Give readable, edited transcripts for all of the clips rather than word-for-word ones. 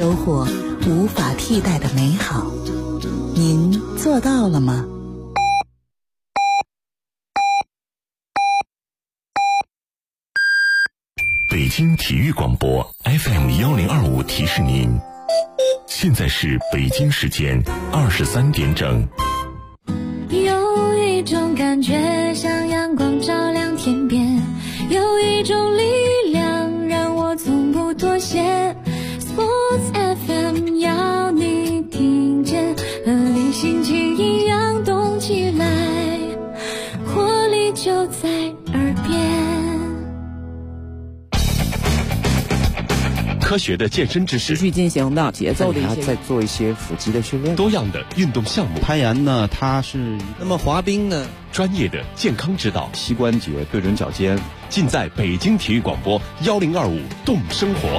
收获无法替代的美好。您做到了吗？ 北京体育广播 FM1025 提示您，现在是北京时间23点整。 有一种感觉像阳光照亮天边，有一种力量让我从不妥协。 Sports FM 要你听见，和你心情一样动起来，活力就在耳边。 科学的健身知识， 持续进行的节奏的一些， 再做一些腹肌的训练， 多样的运动项目， 攀岩呢，它是那么滑冰呢， 专业的健康指导， 膝关节对准脚尖， 尽在北京体育广播1025动生活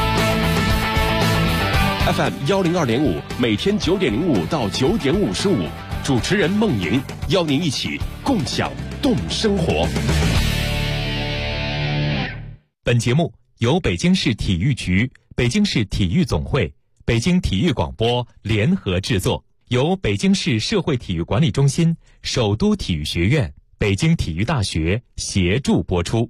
FM102.5，每天9点05到9点55，主持人孟莹邀您一起共享动生活。 本节目由北京市体育局、北京市体育总会、北京体育广播联合制作，由北京市社会体育管理中心、首都体育学院、北京体育大学协助播出。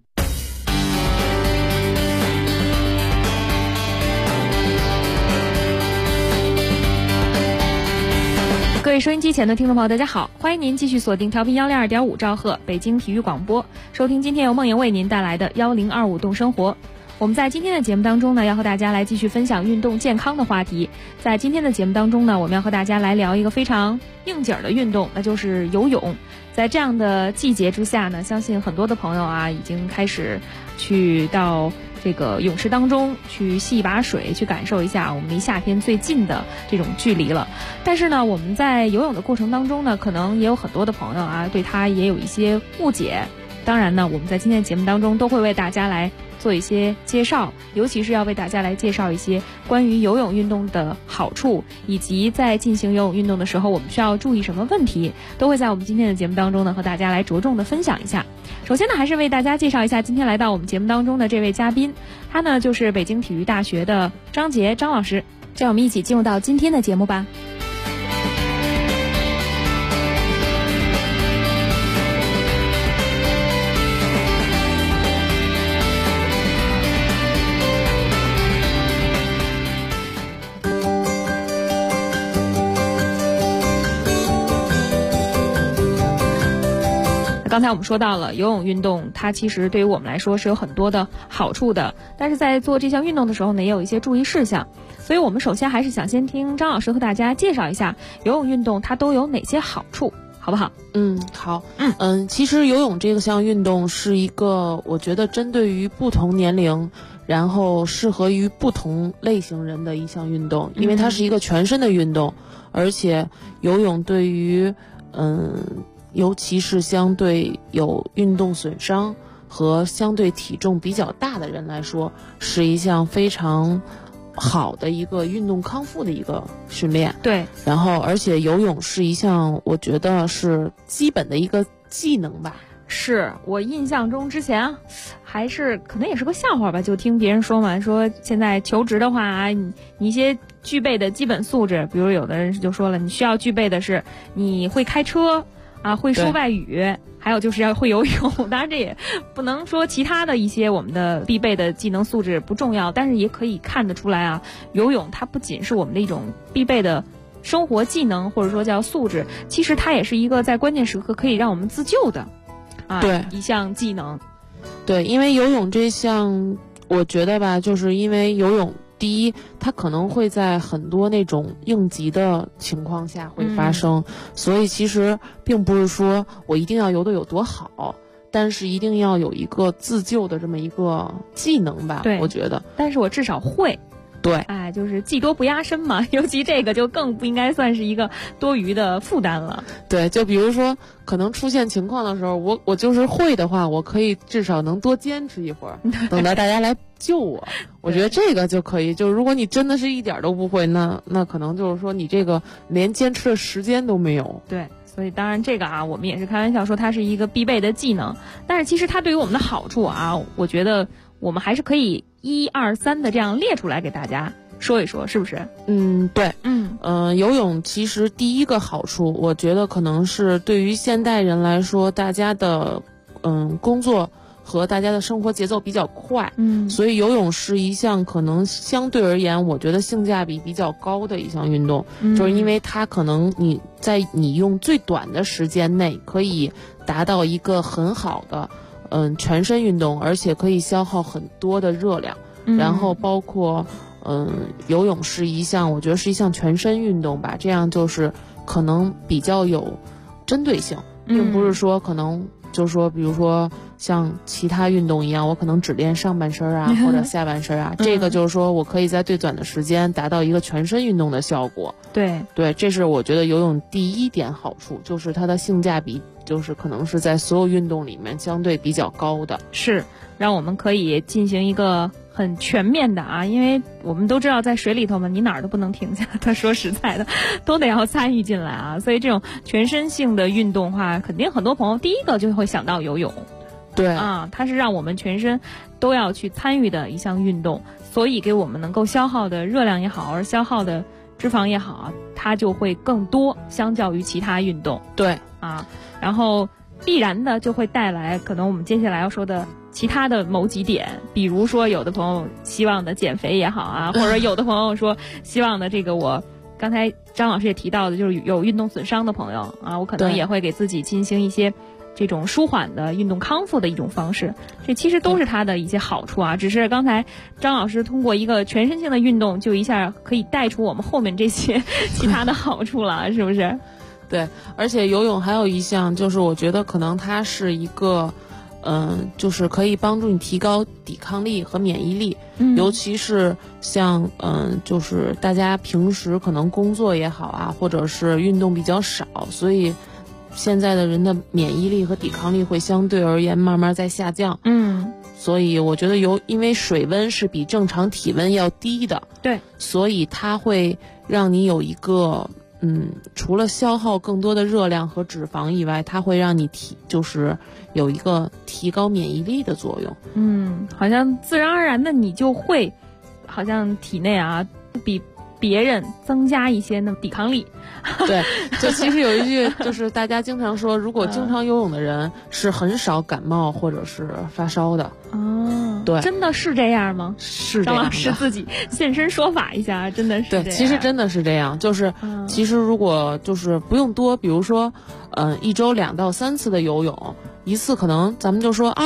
各位收音机前的听众朋友，大家好，欢迎您继续锁定调频102.5兆赫北京体育广播，收听今天由梦莹为您带来的1025动生活。我们在今天的节目当中呢，要和大家来继续分享运动健康的话题。在今天的节目当中呢，我们要和大家来聊一个非常应景的运动，那就是游泳。在这样的季节之下呢，相信很多的朋友啊，已经开始去到这个泳池当中去戏一把水，去感受一下我们离夏天最近的这种距离了。但是呢，我们在游泳的过程当中呢，可能也有很多的朋友啊，对它也有一些误解。当然呢，我们在今天的节目当中都会为大家来做一些介绍，尤其是要为大家来介绍一些关于游泳运动的好处，以及在进行游泳运动的时候我们需要注意什么问题，都会在我们今天的节目当中呢和大家来着重的分享一下。首先呢，还是为大家介绍一下今天来到我们节目当中的这位嘉宾，他呢就是北京体育大学的张杰张老师。让我们一起进入到今天的节目吧。刚才我们说到了游泳运动，它其实对于我们来说是有很多的好处的，但是在做这项运动的时候呢，也有一些注意事项。所以我们首先还是想先听张老师和大家介绍一下游泳运动它都有哪些好处，好不好？ 好。其实游泳这项运动是一个我觉得针对于不同年龄，然后适合于不同类型人的一项运动，因为它是一个全身的运动，而且游泳对于尤其是相对有运动损伤和相对体重比较大的人来说，是一项非常好的一个运动康复的一个训练。 对， 然后而且游泳是一项我觉得是基本的一个技能吧。 是我印象中之前还是可能也是个笑话吧，就听别人说嘛，说现在求职的话啊，你一些具备的基本素质，比如有的人就说了，你需要具备的是你会开车啊，会说外语，还有就是要会游泳。当然这也不能说其他的一些我们的必备的技能素质不重要，但是也可以看得出来啊，游泳它不仅是我们的一种必备的生活技能，或者说叫素质，其实它也是一个在关键时刻可以让我们自救的一项技能。 对，因为游泳这项我觉得吧，就是因为游泳第一，它可能会在很多那种应急的情况下会发生，所以其实并不是说我一定要游得有多好，但是一定要有一个自救的这么一个技能吧。 对， 我觉得， 但是我至少会。 对， 就是技多不压身嘛，尤其这个就更不应该算是一个多余的负担了。 对，就比如说可能出现情况的时候，我就是会的话，我可以至少能多坚持一会儿，等到大家来救我。我觉得这个就可以。就如果你真的是一点都不会，那可能就是说你这个连坚持的时间都没有。 对。所以当然这个我们也是开玩笑说它是一个必备的技能，但是其实它对于我们的好处我觉得我们还是可以1、2、3的这样列出来给大家说一说，是不是？ 对，游泳其实第一个好处，我觉得可能是对于现代人来说，大家的工作和大家的生活节奏比较快，所以游泳是一项可能相对而言，我觉得性价比比较高的一项运动，就是因为它可能你用最短的时间内可以达到一个很好的全身运动，而且可以消耗很多的热量，然后包括游泳是一项，我觉得是一项全身运动吧，这样就是可能比较有针对性，并不是说可能就是说比如说像其他运动一样，我可能只练上半身啊或者下半身啊，这个就是说我可以在最短的时间达到一个全身运动的效果。对，这是我觉得游泳第一点好处，就是它的性价比就是可能是在所有运动里面相对比较高的， 是让我们可以进行一个很全面的啊，因为我们都知道在水里头嘛，你哪儿都不能停下，他说实在的都得要参与进来啊，所以这种全身性的运动的话，肯定很多朋友第一个就会想到游泳。 对啊，它是让我们全身都要去参与的一项运动，所以给我们能够消耗的热量也好，而消耗的脂肪也好，它就会更多，相较于其他运动。 对啊，然后必然的就会带来可能我们接下来要说的其他的某几点，比如说有的朋友希望的减肥也好啊，或者有的朋友说希望的这个我刚才张老师也提到的，就是有运动损伤的朋友啊，我可能也会给自己进行一些这种舒缓的运动康复的一种方式，这其实都是它的一些好处啊。只是刚才张老师通过一个全身性的运动，就一下可以带出我们后面这些其他的好处了，是不是？ 对，而且游泳还有一项，就是我觉得可能它是一个，就是可以帮助你提高抵抗力和免疫力，尤其是像就是大家平时可能工作也好啊，或者是运动比较少，所以现在的人的免疫力和抵抗力会相对而言慢慢在下降。所以我觉得因为水温是比正常体温要低的， 对， 所以它会让你有一个除了消耗更多的热量和脂肪以外，它会让你就是有一个提高免疫力的作用。 好像自然而然的你就会好像体内啊比别人增加一些那么抵抗力。 对，就其实有一句就是大家经常说，如果经常游泳的人是很少感冒或者是发烧的。对， 真的是这样吗？ 是这样的。 张老师自己现身说法一下，真的是这样。 对，其实真的是这样，就是其实如果就是不用多，比如说一周2到3次的游泳，一次可能咱们就说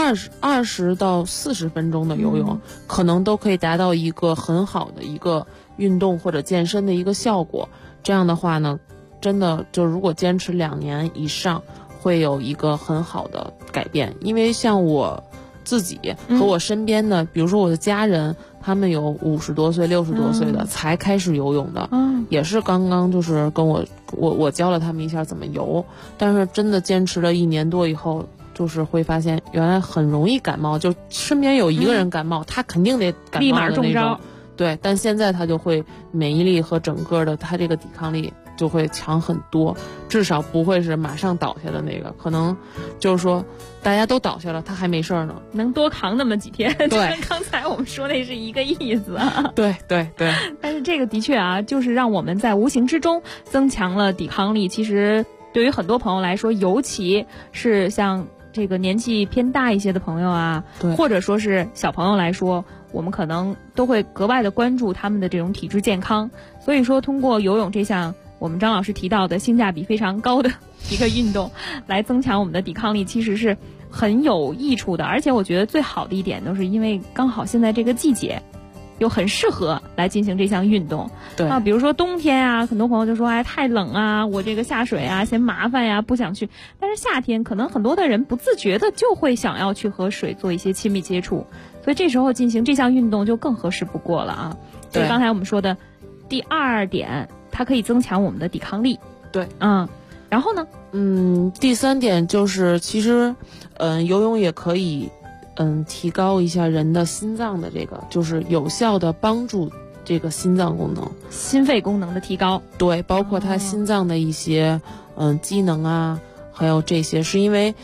20到40分钟的游泳，可能都可以达到一个很好的一个运动或者健身的一个效果。这样的话呢，真的就如果坚持2年以上，会有一个很好的改变。因为像我自己和我身边的，比如说我的家人，他们有50多岁、60多岁的才开始游泳的，也是刚刚就是跟我教了他们一下怎么游，但是真的坚持了1年多以后，就是会发现原来很容易感冒，就身边有一个人感冒，他肯定得感冒的那种， 立马中招。 对，但现在他就会免疫力和整个的他这个抵抗力就会强很多，至少不会是马上倒下的那个，可能就是说大家都倒下了，他还没事呢， 能多扛那么几天。 对， 跟刚才我们说那是一个意思啊。 对。 但是这个的确啊，就是让我们在无形之中增强了抵抗力。其实对于很多朋友来说，尤其是像这个年纪偏大一些的朋友啊，或者说是小朋友来说，我们可能都会格外的关注他们的这种体质健康。所以说通过游泳这项我们张老师提到的性价比非常高的一个运动来增强我们的抵抗力，其实是很有益处的。而且我觉得最好的一点都是因为刚好现在这个季节又很适合来进行这项运动。 对啊， 比如说冬天啊，很多朋友就说太冷啊，我这个下水啊嫌麻烦呀，不想去。但是夏天可能很多的人不自觉的就会想要去和水做一些亲密接触，所以这时候进行这项运动就更合适不过了啊。所以刚才我们说的第2点，它可以增强我们的抵抗力。 对， 然后呢， 第3点就是其实游泳也可以提高一下人的心脏的这个，就是有效的帮助这个心脏功能、 心肺功能的提高。 对，包括它心脏的一些机能啊，还有这些，是因为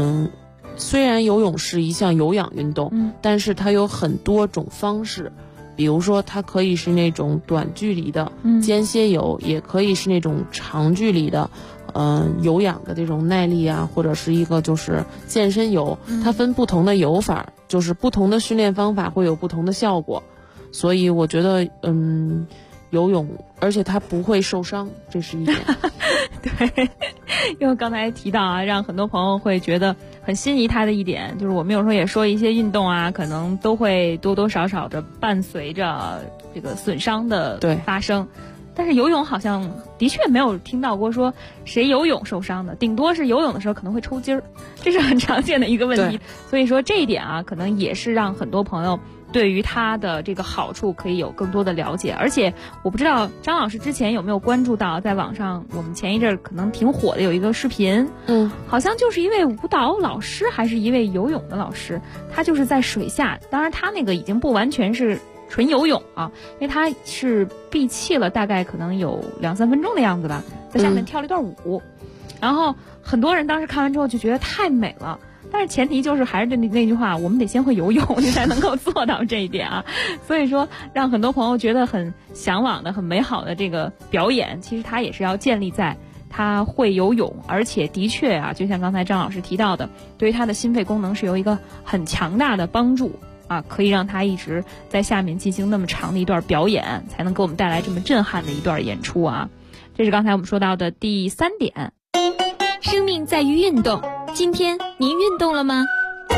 虽然游泳是一项有氧运动，但是它有很多种方式， 比如说它可以是那种短距离的间歇游，也可以是那种长距离的有氧的这种耐力啊，或者是一个就是健身游，它分不同的游法，就是不同的训练方法会有不同的效果。所以我觉得游泳，而且它不会受伤，这是一点。 对，因为刚才提到啊，让很多朋友会觉得很心仪它的一点，就是我们有时候也说一些运动啊，可能都会多多少少的伴随着这个损伤的发生。但是游泳好像的确没有听到过说谁游泳受伤的，顶多是游泳的时候可能会抽筋儿，这是很常见的一个问题。所以说这一点啊，可能也是让很多朋友对于它的这个好处可以有更多的了解。而且我不知道张老师之前有没有关注到，在网上我们前一阵可能挺火的有一个视频，好像就是一位舞蹈老师还是一位游泳的老师，他就是在水下，当然他那个已经不完全是纯游泳啊，因为他是闭气了大概可能有2-3分钟的样子吧，在下面跳了一段舞，然后很多人当时看完之后就觉得太美了。但是前提就是还是那句话，我们得先会游泳，你才能够做到这一点啊。所以说，让很多朋友觉得很向往的、很美好的这个表演，其实它也是要建立在他会游泳，而且的确啊，就像刚才张老师提到的，对于他的心肺功能是有一个很强大的帮助啊，可以让他一直在下面进行那么长的一段表演，才能给我们带来这么震撼的一段演出啊。这是刚才我们说到的第3点。 生命在于运动，今天您运动了吗？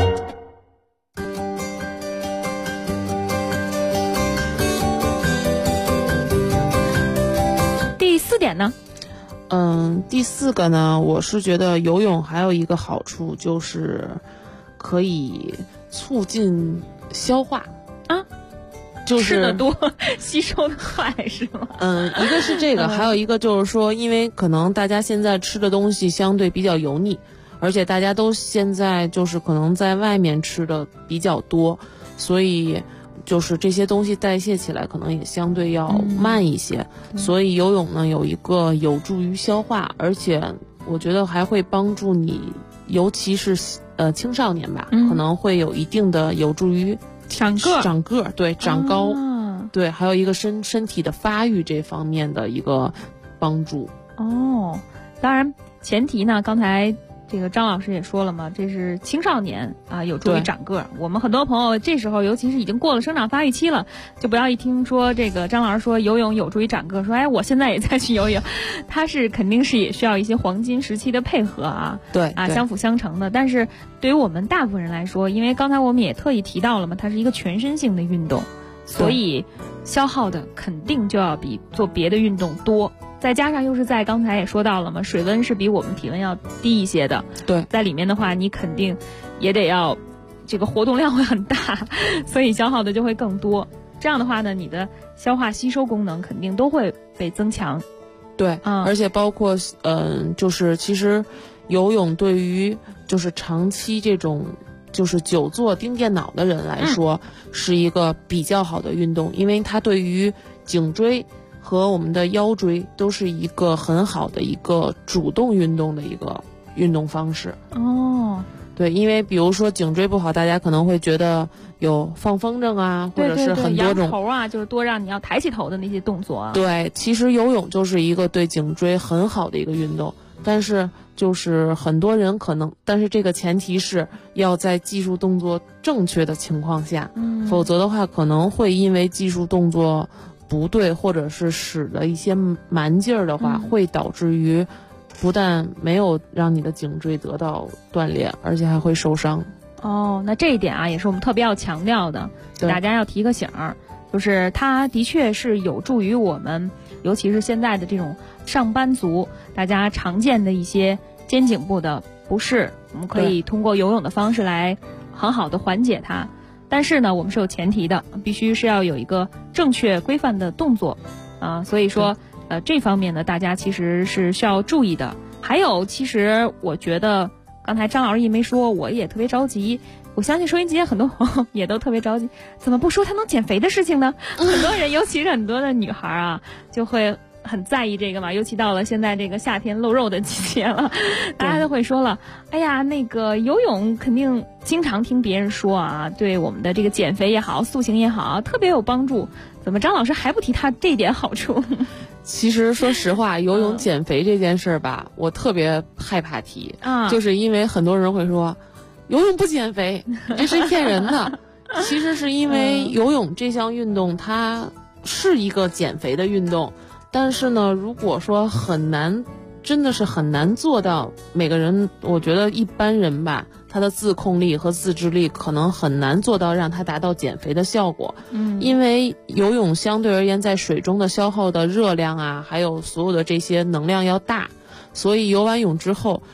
第4点呢？ 第4个呢，我是觉得游泳还有一个好处就是可以促进消化啊， 就是吃得多吸收的快是吗？ 一个是这个，还有一个就是说，因为可能大家现在吃的东西相对比较油腻，而且大家都现在就是可能在外面吃的比较多，所以就是这些东西代谢起来可能也相对要慢一些，所以游泳呢有一个有助于消化，而且我觉得还会帮助你，尤其是青少年吧，可能会有一定的有助于长个，对，长高，对，还有一个身体的发育这方面的一个帮助。 当然前提呢，刚才这个张老师也说了嘛，这是青少年啊，有助于长个。我们很多朋友这时候尤其是已经过了生长发育期了，就不要一听说这个张老师说游泳有助于长个，说哎我现在也在去游泳，他是肯定是也需要一些黄金时期的配合啊，相辅相成的。但是对于我们大部分人来说，因为刚才我们也特意提到了嘛，它是一个全身性的运动，所以消耗的肯定就要比做别的运动多。再加上又是在刚才也说到了嘛，水温是比我们体温要低一些的，对，在里面的话你肯定也得要这个活动量会很大，所以消耗的就会更多。这样的话呢，你的消化吸收功能肯定都会被增强。 对，而且包括就是其实游泳对于就是长期这种就是久坐盯电脑的人来说，是一个比较好的运动，因为它对于颈椎和我们的腰椎都是一个很好的一个主动运动的一个运动方式。对，因为比如说颈椎不好，大家可能会觉得有放风筝啊，或者是很多种仰头啊，就是多让你要抬起头的那些动作啊。 对，其实游泳就是一个对颈椎很好的一个运动，但是就是很多人可能，但是这个前提是要在技术动作正确的情况下，否则的话可能会因为技术动作不对，或者是使的一些蛮劲儿的话，会导致于不但没有让你的颈椎得到锻炼，而且还会受伤。 那这一点啊，也是我们特别要强调的，大家要提个醒儿，就是它的确是有助于我们，尤其是现在的这种上班族，大家常见的一些肩颈部的不适，我们可以通过游泳的方式来很好的缓解它。但是呢，我们是有前提的，必须是要有一个正确规范的动作啊，所以说这方面呢，大家其实是需要注意的。还有，其实我觉得刚才张老师一没说，我也特别着急。我相信收音机很多朋友也都特别着急，怎么不说他能减肥的事情呢？很多人，尤其是很多的女孩啊，就会很在意这个嘛，尤其到了现在这个夏天露肉的季节了，大家都会说了，哎呀，那个游泳肯定经常听别人说啊，对我们的这个减肥也好，塑形也好，特别有帮助。怎么张老师还不提他这点好处？ 其实说实话，游泳减肥这件事儿吧，我特别害怕提啊，就是因为很多人会说游泳不减肥，这是骗人的。其实是因为游泳这项运动它是一个减肥的运动，但是呢，如果说很难，真的是很难做到，每个人，我觉得一般人吧，他的自控力和自制力可能很难做到让他达到减肥的效果。因为游泳相对而言在水中的消耗的热量啊，还有所有的这些能量要大，所以游完泳之后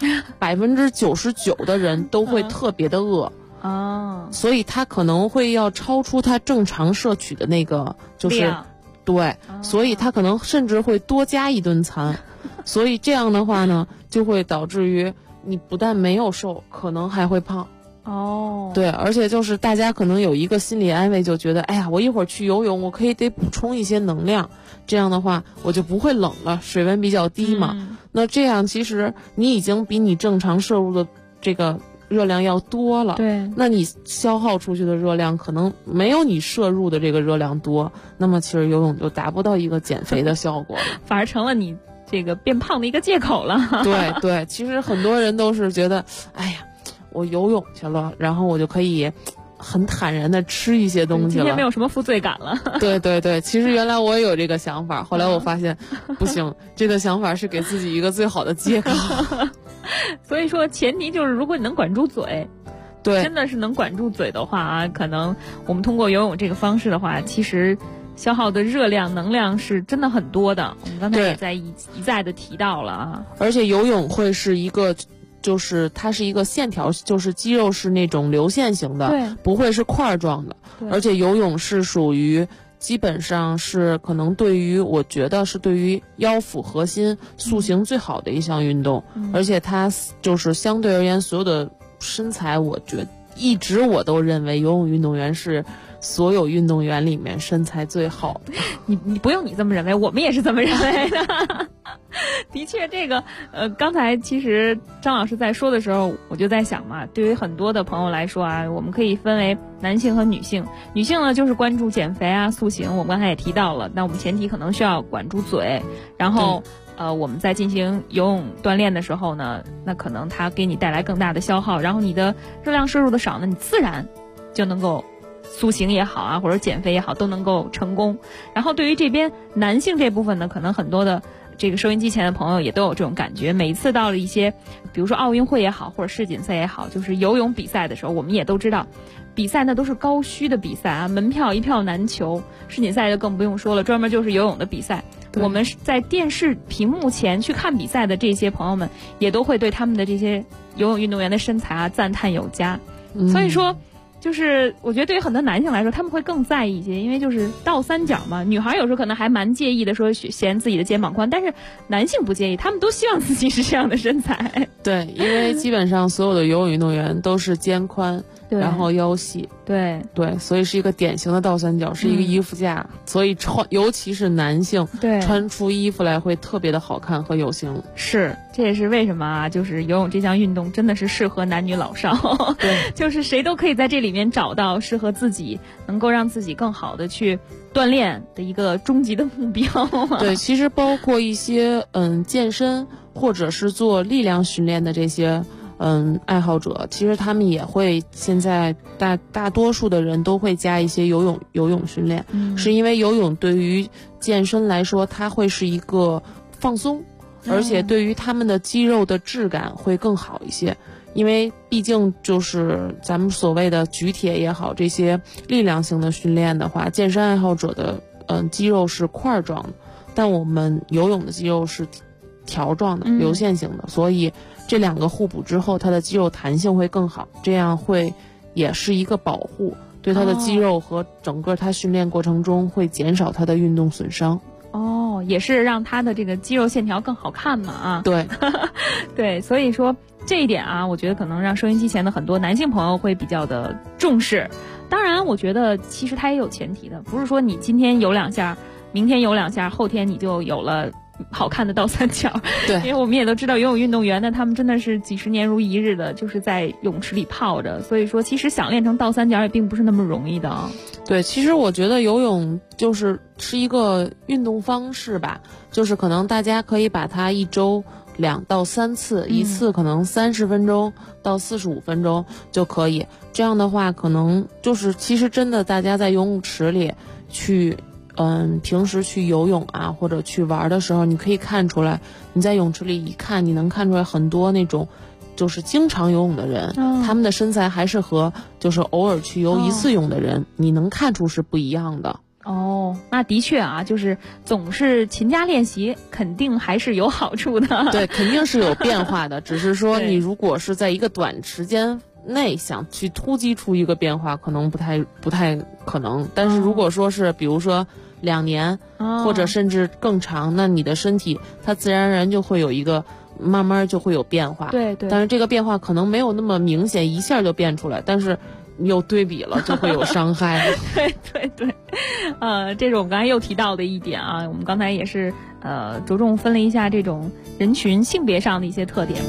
，99%的人都会特别的饿。所以他可能会要超出他正常摄取的那个就是对，所以他可能甚至会多加一顿餐。所以这样的话呢，就会导致于你不但没有瘦，可能还会胖。对，而且就是大家可能有一个心理安慰，就觉得哎呀，我一会儿去游泳，我可以得补充一些能量，这样的话我就不会冷了，水温比较低嘛。那这样其实你已经比你正常摄入的这个热量要多了， 对， 那你消耗出去的热量可能没有你摄入的这个热量多，那么其实游泳就达不到一个减肥的效果了， 反而成了你这个变胖的一个借口了。 对对，其实很多人都是觉得，哎呀，我游泳去了，然后我就可以很坦然的吃一些东西了， 今天没有什么负罪感了。 对对对，其实原来我也有这个想法，后来我发现不行，这个想法是给自己一个最好的借口。 所以说前提就是如果你能管住嘴， 对， 真的是能管住嘴的话啊，可能我们通过游泳这个方式的话，其实消耗的热量能量是真的很多的，我们刚才也在一再的提到了啊。 而且游泳会是一个就是它是一个线条，就是肌肉是那种流线型的， 对， 不会是块状的。而且游泳是属于基本上是可能对于我觉得是对于腰腹核心塑形最好的一项运动，而且它就是相对而言所有的身材，我觉得一直我都认为游泳运动员是所有运动员里面身材最好的。 你不用你这么认为，我们也是这么认为的。的确，这个刚才其实张老师在说的时候，我就在想嘛，对于很多的朋友来说啊，我们可以分为男性和女性。女性呢就是关注减肥啊、塑形，我们刚才也提到了，那我们前提可能需要管住嘴，然后我们在进行游泳锻炼的时候呢，那可能它给你带来更大的消耗，然后你的热量摄入的少呢，你自然就能够塑形也好啊，或者减肥也好，都能够成功。然后对于这边男性这部分呢，可能很多的这个收音机前的朋友也都有这种感觉，每一次到了一些比如说奥运会也好，或者世锦赛也好，就是游泳比赛的时候，我们也都知道比赛那都是高需的比赛啊，门票一票难求，世锦赛就更不用说了，专门就是游泳的比赛。我们在电视屏幕前去看比赛的这些朋友们，也都会对他们的这些游泳运动员的身材啊赞叹有加。所以说就是我觉得对于很多男性来说，他们会更在意一些，因为就是倒三角嘛，女孩有时候可能还蛮介意的，说嫌自己的肩膀宽，但是男性不介意，他们都希望自己是这样的身材。 对，因为基本上所有的游泳运动员都是肩宽，然后腰细， 对， 所以是一个典型的倒三角，是一个衣服架，所以尤其是男性， 对， 穿出衣服来会特别的好看和有型。 是，这也是为什么啊，就是游泳这项运动真的是适合男女老少， 对， 就是谁都可以在这里面找到适合自己，能够让自己更好的去锻炼的一个终极的目标。 对，其实包括一些健身或者是做力量训练的这些爱好者，其实他们也会现在大多数的人都会加一些游泳训练，是因为游泳对于健身来说，它会是一个放松，而且对于他们的肌肉的质感会更好一些。因为毕竟就是咱们所谓的举铁也好，这些力量性的训练的话，健身爱好者的肌肉是块状的，但我们游泳的肌肉是条状的、流线型的，所以这两个互补之后，它的肌肉弹性会更好，这样会也是一个保护，对它的肌肉和整个它训练过程中会减少它的运动损伤。 也是让他的这个肌肉线条更好看嘛啊。 对对，所以说这一点啊，我觉得可能让收音机前的很多男性朋友会比较的重视。当然我觉得其实它也有前提的，不是说你今天游两下，明明天游2下，后天你就有了好看的倒三角。 对， 因为我们也都知道游泳运动员呢，他们真的是几十年如一日的，就是在泳池里泡着，所以说其实想练成倒三角也并不是那么容易的啊。 对，其实我觉得游泳是一个运动方式吧，就是可能大家可以把它1周2到3次，一次可能30分钟到45分钟就可以。这样的话，可能就是其实真的大家在游泳池里去平时去游泳啊，或者去玩的时候，你可以看出来，你在泳池里一看，你能看出来很多那种就是经常游泳的人，他们的身材还是和就是偶尔去游1次泳的人，你能看出是不一样的。 那的确啊，就是总是勤加练习，肯定还是有好处的。 对，肯定是有变化的，只是说你如果是在一个短时间内想去突击出一个变化，可能不太可能。但是如果说是比如说2年，或者甚至更长，那你的身体它自然而然就会有一个慢慢就会有变化。 对对。 但是这个变化可能没有那么明显，一下就变出来，但是你有对比了就会有伤害。 对对对，这是我们刚才又提到的一点啊。我们刚才也是着重分了一下这种人群性别上的一些特点。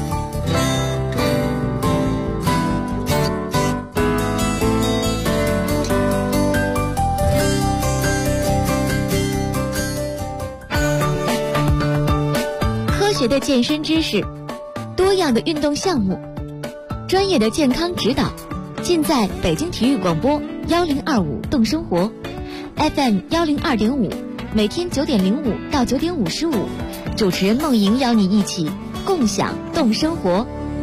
科学的健身知识，多样的运动项目，专业的健康指导，尽在北京体育广播1025动生活 FM 102.5，每天9点05到9点55，主持人梦莹邀你一起共享动生活。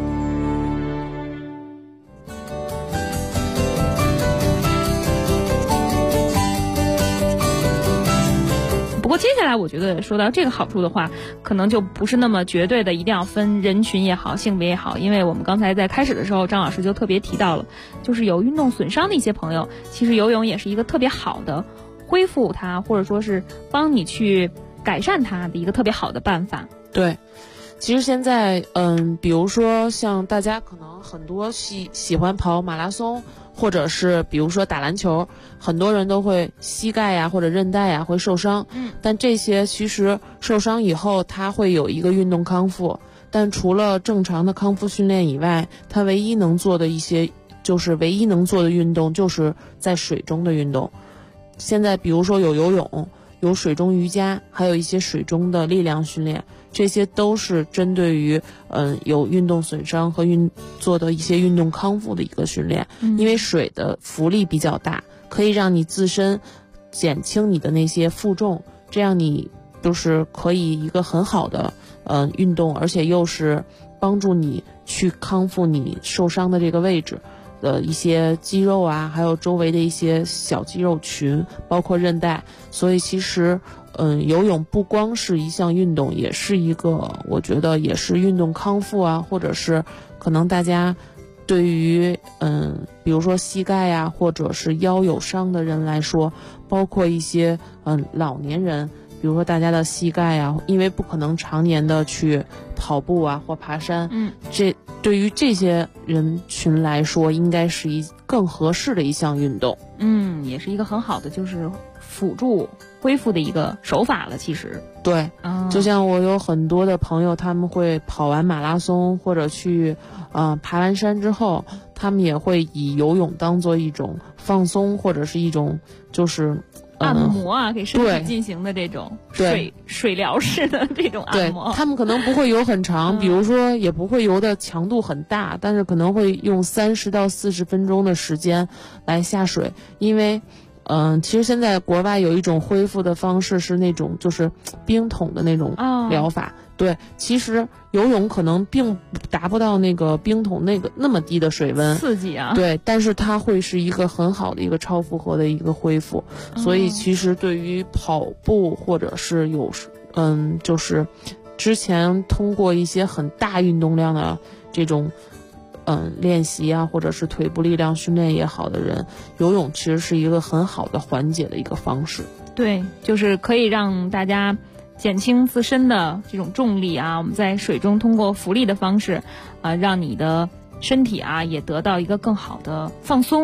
不过接下来我觉得说到这个好处的话，可能就不是那么绝对的一定要分人群也好，性别也好，因为我们刚才在开始的时候张老师就特别提到了，就是有运动损伤的一些朋友，其实游泳也是一个特别好的恢复它，或者说是帮你去改善它的一个特别好的办法。 对，其实现在比如说像大家可能很多喜欢跑马拉松，或者是比如说打篮球，很多人都会膝盖呀或者韧带呀会受伤，但这些其实受伤以后它会有一个运动康复，但除了正常的康复训练以外，它唯一能做的运动就是在水中的运动。现在比如说有游泳，有水中瑜伽，还有一些水中的力量训练，这些都是针对于有运动损伤和做的一些运动康复的一个训练。因为水的浮力比较大，可以让你自身减轻你的那些负重，这样你就是可以一个很好的运动，而且又是帮助你去康复你受伤的这个位置的一些肌肉啊，还有周围的一些小肌肉群，包括韧带。所以其实游泳不光是一项运动，也是一个我觉得也是运动康复啊，或者是可能大家对于比如说膝盖呀或者是腰有伤的人来说，包括一些老年人，比如说大家的膝盖呀，因为不可能常年的去跑步啊或爬山，这对于这些人群来说应该是更合适的一项运动。 也是一个很好的就是辅助恢复的一个手法了。其实对，就像我有很多的朋友，他们会跑完马拉松或者去爬完山之后，他们也会以游泳当做一种放松，或者是一种就是按摩啊，给身体进行的这种水疗式的这种按摩。 对，他们可能不会游很长，比如说也不会游的强度很大，但是可能会用30到40分钟的时间来下水。因为其实现在国外有一种恢复的方式是那种就是冰桶的那种疗法。对，其实游泳可能并达不到那个冰桶那么低的水温刺激啊。 对，但是它会是一个很好的一个超负荷的一个恢复。所以其实对于跑步或者是就是之前通过一些很大运动量的这种练习啊，或者是腿部力量训练也好的人，游泳其实是一个很好的缓解的一个方式。 对，就是可以让大家减轻自身的这种重力啊，我们在水中通过浮力的方式让你的身体啊也得到一个更好的放松，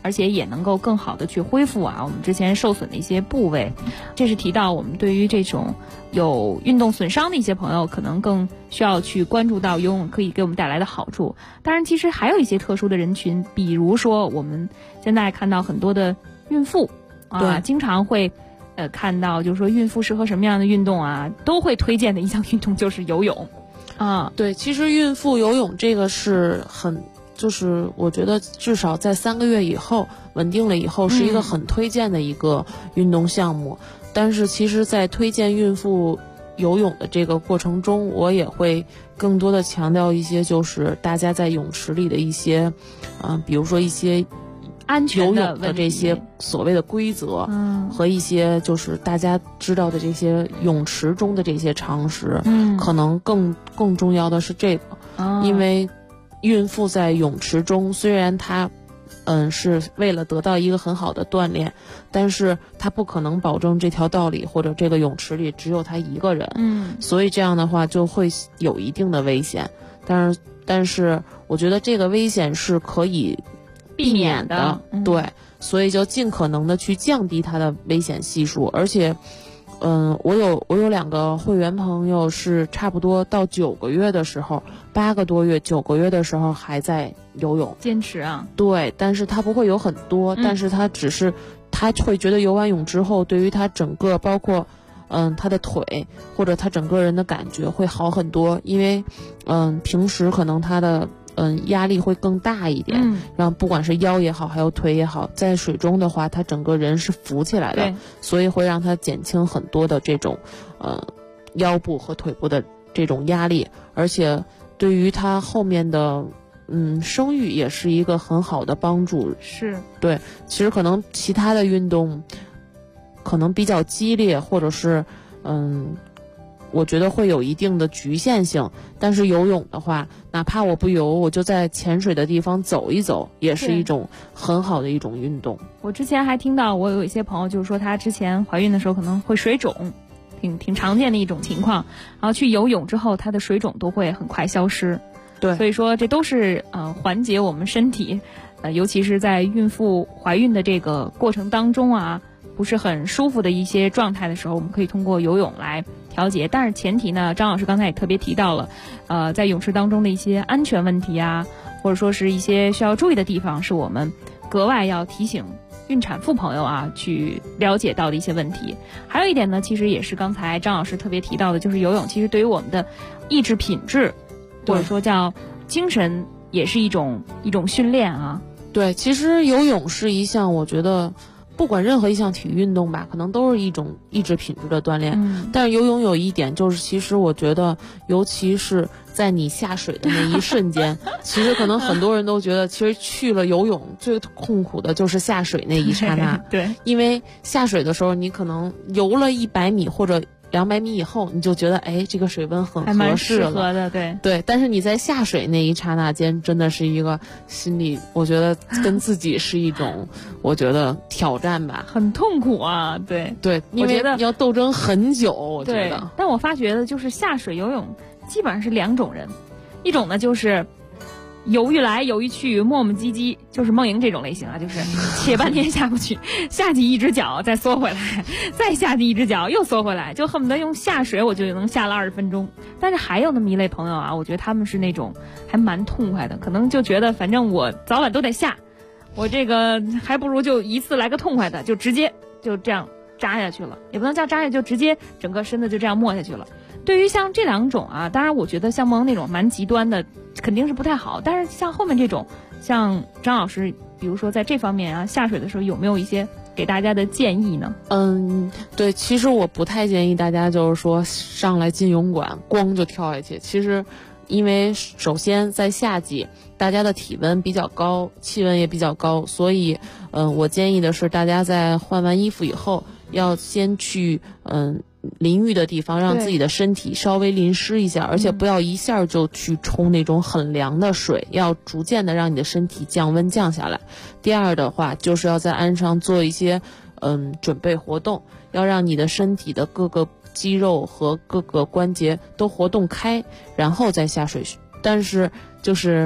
而且也能够更好的去恢复我们之前受损的一些部位。这是提到我们对于这种有运动损伤的一些朋友，可能更需要去关注到游泳可以给我们带来的好处。当然其实还有一些特殊的人群，比如说我们现在看到很多的孕妇经常会看到就是说孕妇适合什么样的运动都会推荐的一项运动就是游泳对，其实孕妇游泳这个是就是我觉得至少在3个月以后稳定了以后是一个很推荐的一个运动项目。但是其实在推荐孕妇游泳的这个过程中，我也会更多的强调一些就是大家在泳池里的一些比如说一些安全游泳的这些所谓的规则和一些就是大家知道的这些泳池中的这些常识可能更重要的是这个因为孕妇在泳池中虽然她是为了得到一个很好的锻炼，但是她不可能保证这条道里或者这个泳池里只有她一个人所以这样的话就会有一定的危险。但是我觉得这个危险是可以避免的对，所以就尽可能的去降低它的危险系数。而且我有2个会员朋友是差不多到9个月的时候8个多月9个月的时候还在游泳坚持对，但是他不会游很多但是他只是他会觉得游完泳之后对于他整个包括他的腿或者他整个人的感觉会好很多。因为平时可能他的压力会更大一点让不管是腰也好还有腿也好，在水中的话他整个人是浮起来的，所以会让他减轻很多的这种腰部和腿部的这种压力，而且对于他后面的生育也是一个很好的帮助。 是对，其实可能其他的运动可能比较激烈或者是我觉得会有一定的局限性，但是游泳的话哪怕我不游我就在潜水的地方走一走也是一种很好的一种运动。 我之前还听到我有一些朋友就是说她之前怀孕的时候可能会水肿，挺常见的一种情况，然后去游泳之后她的水肿都会很快消失。 对， 所以说这都是缓解我们身体尤其是在孕妇怀孕的这个过程当中不是很舒服的一些状态的时候，我们可以通过游泳来调节。但是前提呢，张老师刚才也特别提到了在泳池当中的一些安全问题或者说是一些需要注意的地方，是我们格外要提醒孕产妇朋友去了解到的一些问题。还有一点呢，其实也是刚才张老师特别提到的，就是游泳其实对于我们的意志品质或者说叫精神也是一种训练对，其实游泳是一项我觉得不管任何一项体育运动吧，可能都是一种意志品质的锻炼但是游泳有一点就是其实我觉得尤其是在你下水的那一瞬间其实可能很多人都觉得其实去了游泳最痛苦的就是下水那一刹那对， 因为下水的时候你可能游了100米或者200米以后你就觉得这个水温很合适了， 还蛮适合的对，但是你在下水那一刹那间真的是一个心理我觉得跟自己是一种我觉得挑战吧， 很痛苦对， 因为你要斗争很久我觉得。 但我发觉的就是下水游泳基本上是2种人，一种呢就是游一来游一去磨磨唧唧，就是梦莹这种类型就是且半天下不去下去一只脚再缩回来，再下去一只脚又缩回来，就恨不得用下水我就能下了20分钟。但是还有那么一类朋友我觉得他们是那种还蛮痛快的，可能就觉得反正我早晚都得下，我这个还不如就一次来个痛快的，就直接就这样扎下去了，也不能叫扎下，就直接整个身子就这样没下去了。对于像这2种当然我觉得像梦那种蛮极端的肯定是不太好，但是像后面这种，像张老师比如说在这方面下水的时候有没有一些给大家的建议呢？ 对，其实我不太建议大家就是说上来进泳馆咣就跳下去。其实因为首先在夏季大家的体温比较高，气温也比较高，所以我建议的是大家在换完衣服以后要先去淋浴的地方让自己的身体稍微淋湿一下，而且不要一下就去冲那种很凉的水，要逐渐的让你的身体降温降下来。第二的话就是要在岸上做一些准备活动，要让你的身体的各个肌肉和各个关节都活动开，然后再下水。但是就是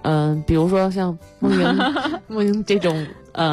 比如说像梦莹这种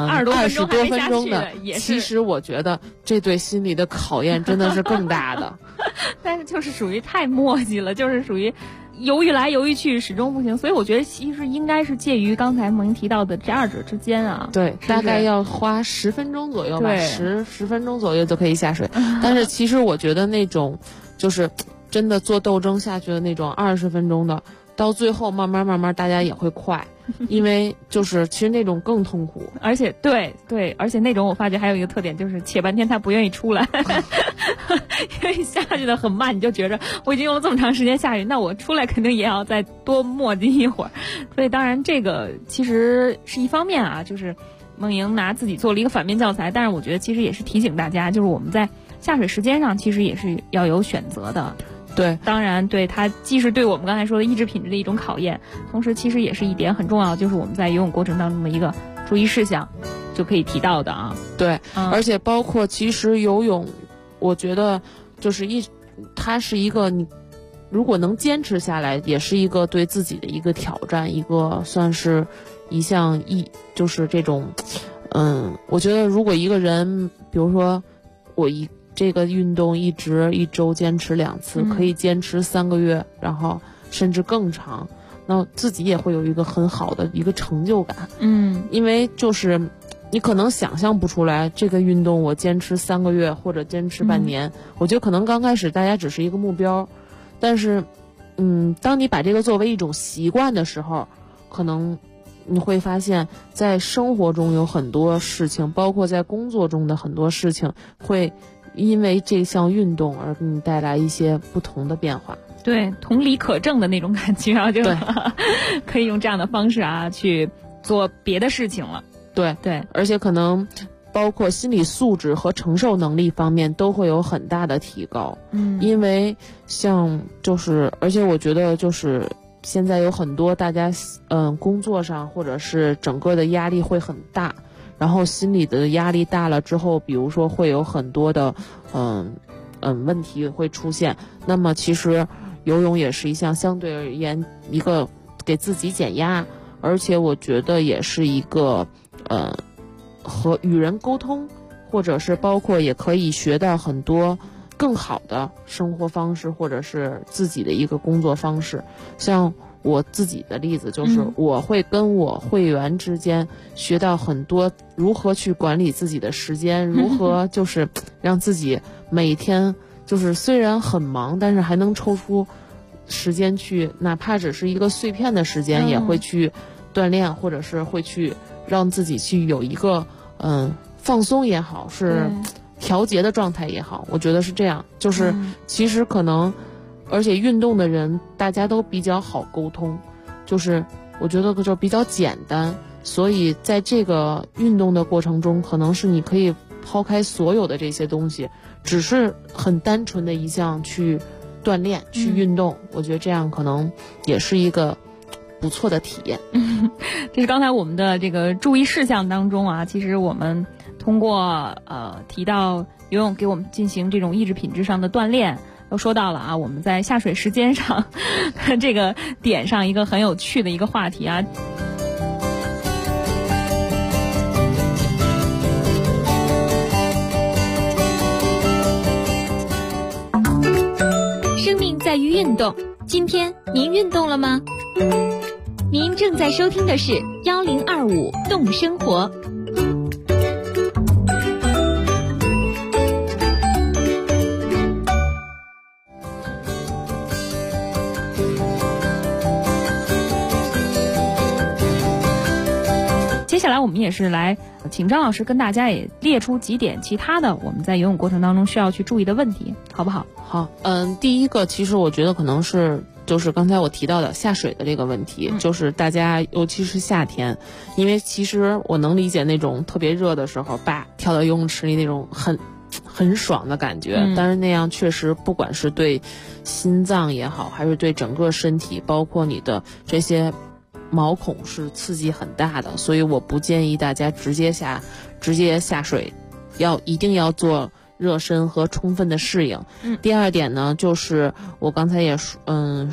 20多分钟的，其实我觉得这对心理的考验真的是更大的。 但是就是属于太磨叽了，就是属于犹豫来犹豫去，始终不行。所以我觉得其实应该是介于刚才梦莹提到的这二者之间啊。 对，大概要花10分钟左右吧，10分钟左右就可以下水。但是其实我觉得那种就是真的做斗争下去的那种20分钟的，到最后慢慢大家也会快，因为就是其实那种更痛苦。 而且对，而且那种我发觉还有一个特点，就是且半天他不愿意出来。因为下去的很慢，你就觉着我已经用了这么长时间下去，那我出来肯定也要再多磨叽一会儿。所以当然这个其实是一方面啊，就是梦莹拿自己做了一个反面教材，但是我觉得其实也是提醒大家，就是我们在下水时间上其实也是要有选择的。 对， 当然对它既是对我们刚才说的意志品质的一种考验，同时其实也是一点很重要，就是我们在游泳过程当中的一个注意事项就可以提到的啊。 对，而且包括其实游泳我觉得就是它是一个你如果能坚持下来，也是一个对自己的一个挑战，一个算是一项就是这种我觉得如果一个人比如说这个运动一周坚持2次，可以坚持3个月，然后甚至更长，那自己也会有一个很好的一个成就感。因为就是你可能想象不出来，这个运动我坚持3个月或者坚持半年，我觉得可能刚开始大家只是一个目标，但是当你把这个作为一种习惯的时候，可能你会发现在生活中有很多事情，包括在工作中的很多事情，会因为这项运动而给你带来一些不同的变化。 对，同理可证的那种感觉啊，就可以用这样的方式啊去做别的事情了。对， 而且可能包括心理素质和承受能力方面都会有很大的提高。因为像就是而且我觉得就是现在有很多大家工作上或者是整个的压力会很大，然后心理的压力大了之后，比如说会有很多的问题会出现。那么其实游泳也是一项相对而言一个给自己减压，而且我觉得也是一个和与人沟通，或者是包括也可以学到很多更好的生活方式，或者是自己的一个工作方式。像我自己的例子就是我会跟我会员之间学到很多如何去管理自己的时间，如何就是让自己每天就是虽然很忙，但是还能抽出时间去，哪怕只是一个碎片的时间，也会去锻炼，或者是会去让自己去有一个放松也好，是调节的状态也好，我觉得是这样。就是其实可能而且运动的人大家都比较好沟通，就是我觉得就比较简单，所以在这个运动的过程中，可能是你可以抛开所有的这些东西，只是很单纯的一项去锻炼去运动，我觉得这样可能也是一个不错的体验。 这是刚才我们的这个注意事项当中啊，其实我们通过提到游泳给我们进行这种意志品质上的锻炼，都说到了啊，我们在下水时间上这个点上一个很有趣的一个话题啊。 生命在于运动，今天您运动了吗？您正在收听的是1025动生活。 接下来我们也是来请张老师跟大家也列出几点其他的我们在游泳过程当中需要去注意的问题，好不好？ 好，第一个其实我觉得可能是就是刚才我提到的下水的这个问题，就是大家尤其是夏天，因为其实我能理解那种特别热的时候跳到游泳池里那种很爽的感觉，但是那样确实不管是对心脏也好，还是对整个身体，包括你的这些毛孔是刺激很大的，所以我不建议大家直接下水，一定要做热身和充分的适应。第二点呢，就是我刚才也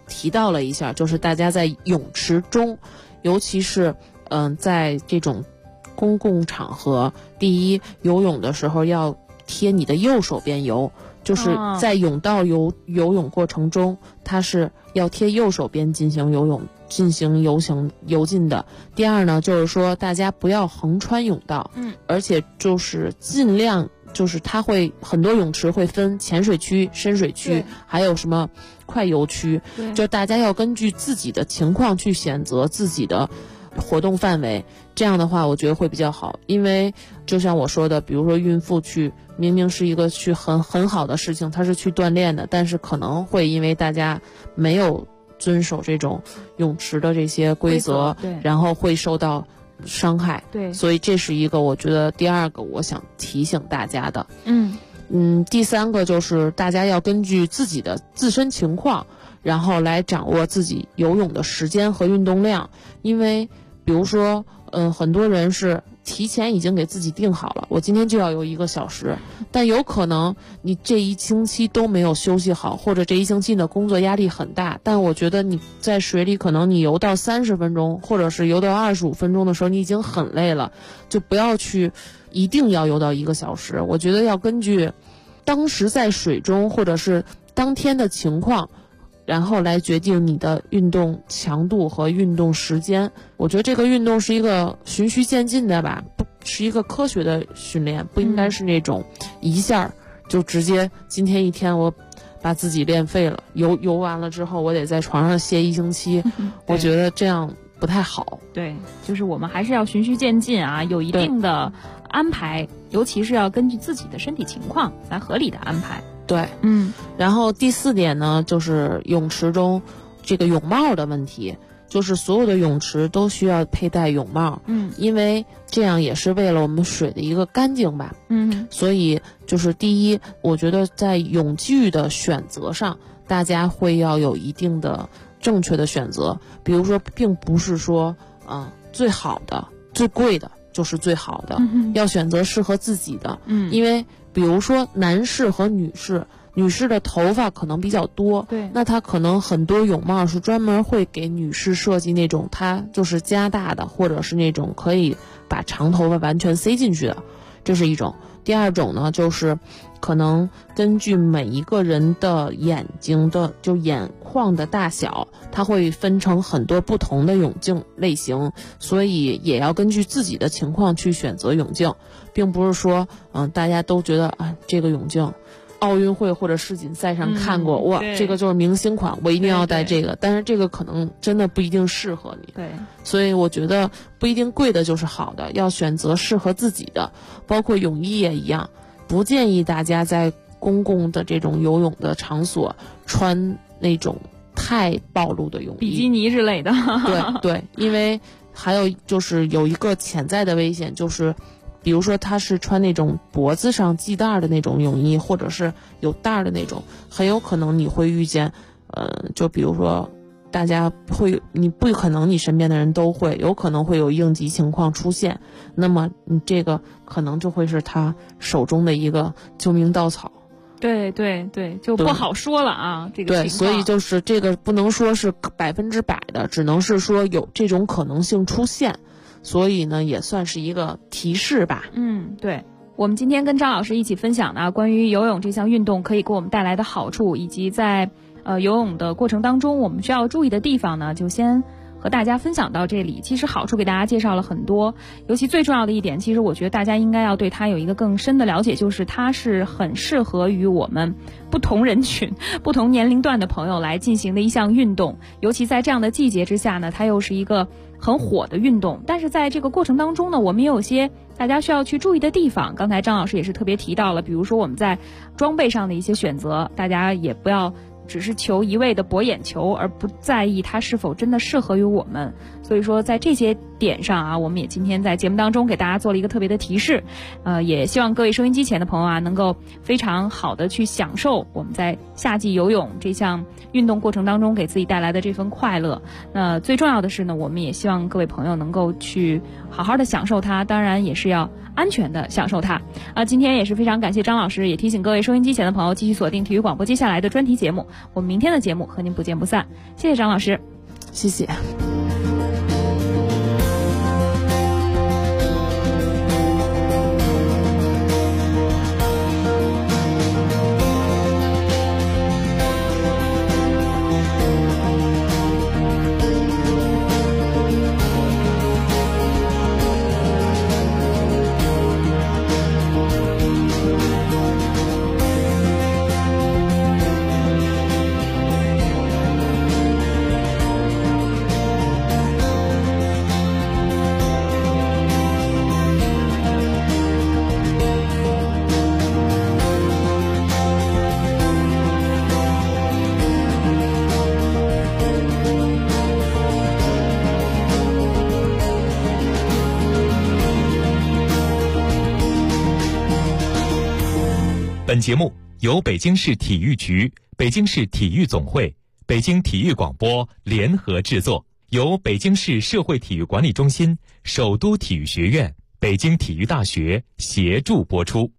提到了一下，就是大家在泳池中，尤其是在这种公共场合，第一，游泳的时候要贴你的右手边游，就是在泳道游泳过程中，它是要贴右手边进行游泳、进行游进的。第二呢，就是说大家不要横穿泳道，而且就是尽量就是它会很多泳池会分浅水区、深水区，还有什么快游区，就大家要根据自己的情况去选择自己的活动范围，这样的话我觉得会比较好。因为就像我说的，比如说孕妇去明明是一个去很好的事情，她是去锻炼的，但是可能会因为大家没有遵守这种泳池的这些规则，然后会受到伤害。对，所以这是一个我觉得第二个我想提醒大家的。第三个就是大家要根据自己的自身情况，然后来掌握自己游泳的时间和运动量。因为比如说很多人是提前已经给自己定好了，我今天就要游1个小时，但有可能你这一星期都没有休息好，或者这一星期你的工作压力很大，但我觉得你在水里可能你游到30分钟或者是游到25分钟的时候，你已经很累了，就不要去一定要游到1个小时。我觉得要根据当时在水中或者是当天的情况，然后来决定你的运动强度和运动时间。我觉得这个运动是一个循序渐进的吧，不是一个科学的训练，不应该是那种一下就直接今天一天我把自己练废了，游完了之后我得在床上歇1星期，我觉得这样不太好。 对，就是我们还是要循序渐进啊，有一定的安排，尤其是要根据自己的身体情况来合理的安排。 对，然后第4点呢，就是泳池中这个泳帽的问题，就是所有的泳池都需要佩戴泳帽，因为这样也是为了我们水的一个干净吧，所以就是第一，我觉得在泳具的选择上，大家会要有一定的正确的选择，比如说，并不是说最好的、最贵的就是最好的，要选择适合自己的，因为比如说男士和女士的头发可能比较多，对，那他可能很多泳帽是专门会给女士设计那种它就是加大的，或者是那种可以把长头发完全塞进去的，这是一种。第二种呢，就是可能根据每一个人的眼睛的就眼眶的大小，它会分成很多不同的泳镜类型，所以也要根据自己的情况去选择泳镜，并不是说大家都觉得这个泳镜奥运会或者世锦赛上看过，哇，这个就是明星款，我一定要戴这个，但是这个可能真的不一定适合你。对，所以我觉得不一定贵的就是好的，要选择适合自己的，包括泳衣也一样，不建议大家在公共的这种游泳的场所穿那种太暴露的泳衣， 比基尼之类的。 对，因为还有就是有一个潜在的危险，就是比如说他是穿那种脖子上系带的那种泳衣，或者是有带的那种，很有可能你会遇见就比如说大家会，你不可能你身边的人都会，有可能会有应急情况出现，那么你这个可能就会是他手中的一个救命稻草。 对，就不好说了啊，这个情况。对， 所以就是这个不能说是100%的，只能是说有这种可能性出现，所以呢也算是一个提示吧。 对，我们今天跟张老师一起分享呢关于游泳这项运动可以给我们带来的好处，以及在游泳的过程当中我们需要注意的地方呢，就先和大家分享到这里。其实好处给大家介绍了很多，尤其最重要的一点，其实我觉得大家应该要对它有一个更深的了解，就是它是很适合于我们不同人群、不同年龄段的朋友来进行的一项运动，尤其在这样的季节之下呢，它又是一个很火的运动。但是在这个过程当中呢，我们也有些大家需要去注意的地方，刚才张老师也是特别提到了，比如说我们在装备上的一些选择，大家也不要只是求一味的博眼球，而不在意它是否真的适合于我们。所以说在这些点上啊，我们也今天在节目当中给大家做了一个特别的提示，也希望各位收音机前的朋友啊，能够非常好的去享受我们在夏季游泳这项运动过程当中给自己带来的这份快乐。最重要的是呢，我们也希望各位朋友能够去好好的享受它，当然也是要安全的享受它。今天也是非常感谢张老师，也提醒各位收音机前的朋友继续锁定体育广播接下来的专题节目，我们明天的节目和您不见不散。谢谢张老师。 谢谢。 本节目由北京市体育局、北京市体育总会、北京体育广播联合制作，由北京市社会体育管理中心、首都体育学院、北京体育大学协助播出。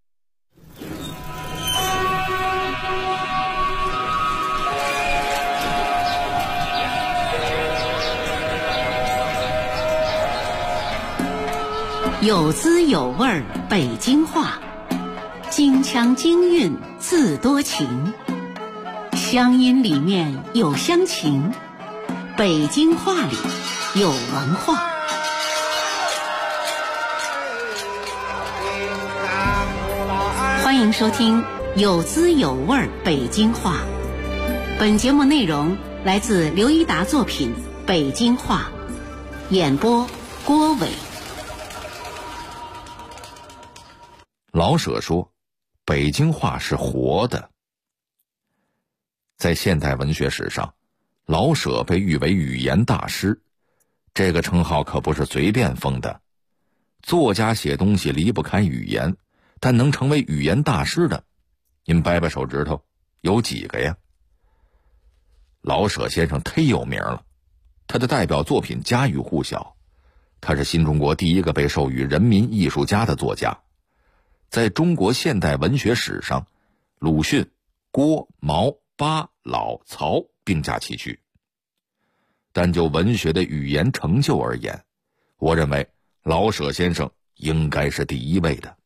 有滋有味儿北京话，京腔京韵自多情，乡音里面有乡情，北京话里有文化。欢迎收听有滋有味儿北京话。本节目内容来自刘一达作品《北京话》，演播郭伟。 老舍说，北京话是活的。在现代文学史上，老舍被誉为语言大师，这个称号可不是随便封的。作家写东西离不开语言，但能成为语言大师的，您掰掰手指头，有几个呀？老舍先生忒有名了，他的代表作品家喻户晓，他是新中国第一个被授予人民艺术家的作家。在中国现代文学史上，鲁迅、郭、毛、巴、老、曹并驾齐驱。但就文学的语言成就而言，我认为老舍先生应该是第一位的。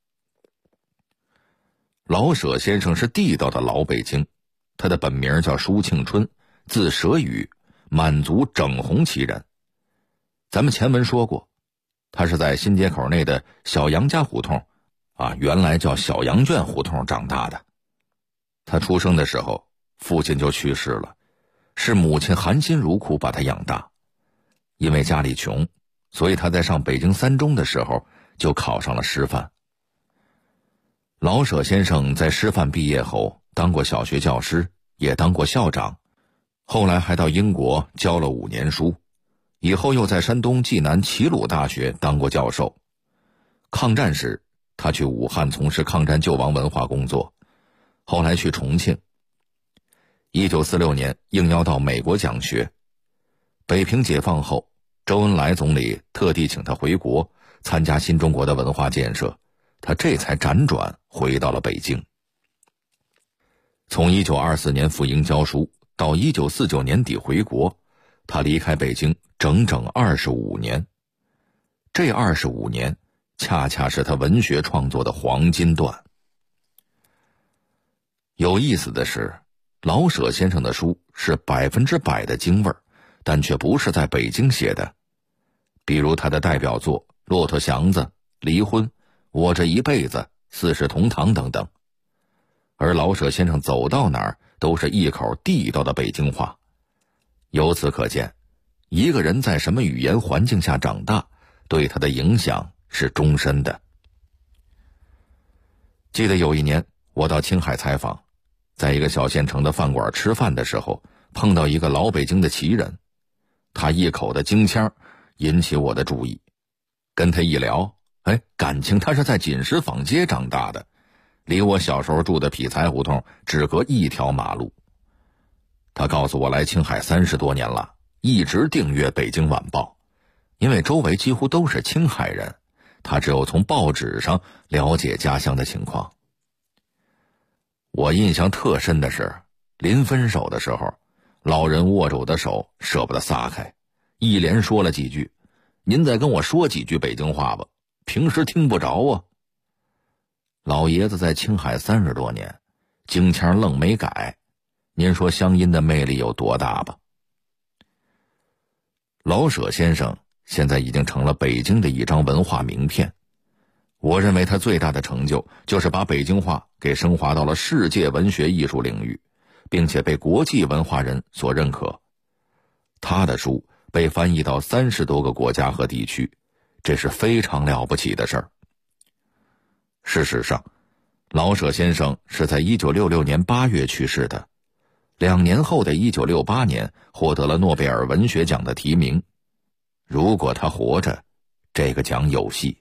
老舍先生是地道的老北京，他的本名叫舒庆春，字舍宇，满族整红旗人。咱们前文说过，他是在新街口内的小杨家胡同原来叫小羊圈胡同长大的。他出生的时候，父亲就去世了，是母亲含辛茹苦把他养大。因为家里穷，所以他在上北京三中的时候就考上了师范。老舍先生在师范毕业后当过小学教师，也当过校长，后来还到英国教了5年书，以后又在山东济南齐鲁大学当过教授。抗战时他去武汉从事抗战救亡文化工作，后来去重庆。1946年应邀到美国讲学。北平解放后，周恩来总理特地请他回国参加新中国的文化建设，他这才辗转回到了北京。从1924年赴英教书到1949年底回国，他离开北京整整25年。这25年恰恰是他文学创作的黄金段。有意思的是，老舍先生的书是100%的京味儿，但却不是在北京写的。比如他的代表作《骆驼祥子》《离婚》《我这一辈子》《四世同堂》等等。而老舍先生走到哪儿都是一口地道的北京话。由此可见，一个人在什么语言环境下长大，对他的影响是终身的。记得有一年我到青海采访，在一个小县城的饭馆吃饭的时候，碰到一个老北京的旗人，他一口的京腔引起我的注意。跟他一聊，感情他是在锦石坊街长大的，离我小时候住的匹才胡同只隔一条马路。他告诉我来青海30多年了，一直订阅《北京晚报》，因为周围几乎都是青海人， 他只有从报纸上了解家乡的情况。我印象特深的是，临分手的时候，老人握着我的手舍不得撒开，一连说了几句：“您再跟我说几句北京话吧，平时听不着啊。”老爷子在青海30多年，京腔愣没改，您说乡音的魅力有多大吧？老舍先生现在已经成了北京的一张文化名片。我认为他最大的成就就是把北京话给升华到了世界文学艺术领域，并且被国际文化人所认可。他的书被翻译到30多个国家和地区，这是非常了不起的事儿。事实上，老舍先生是在1966年8月去世的，2年后的1968年获得了诺贝尔文学奖的提名。如果他活着，这个奖有戏。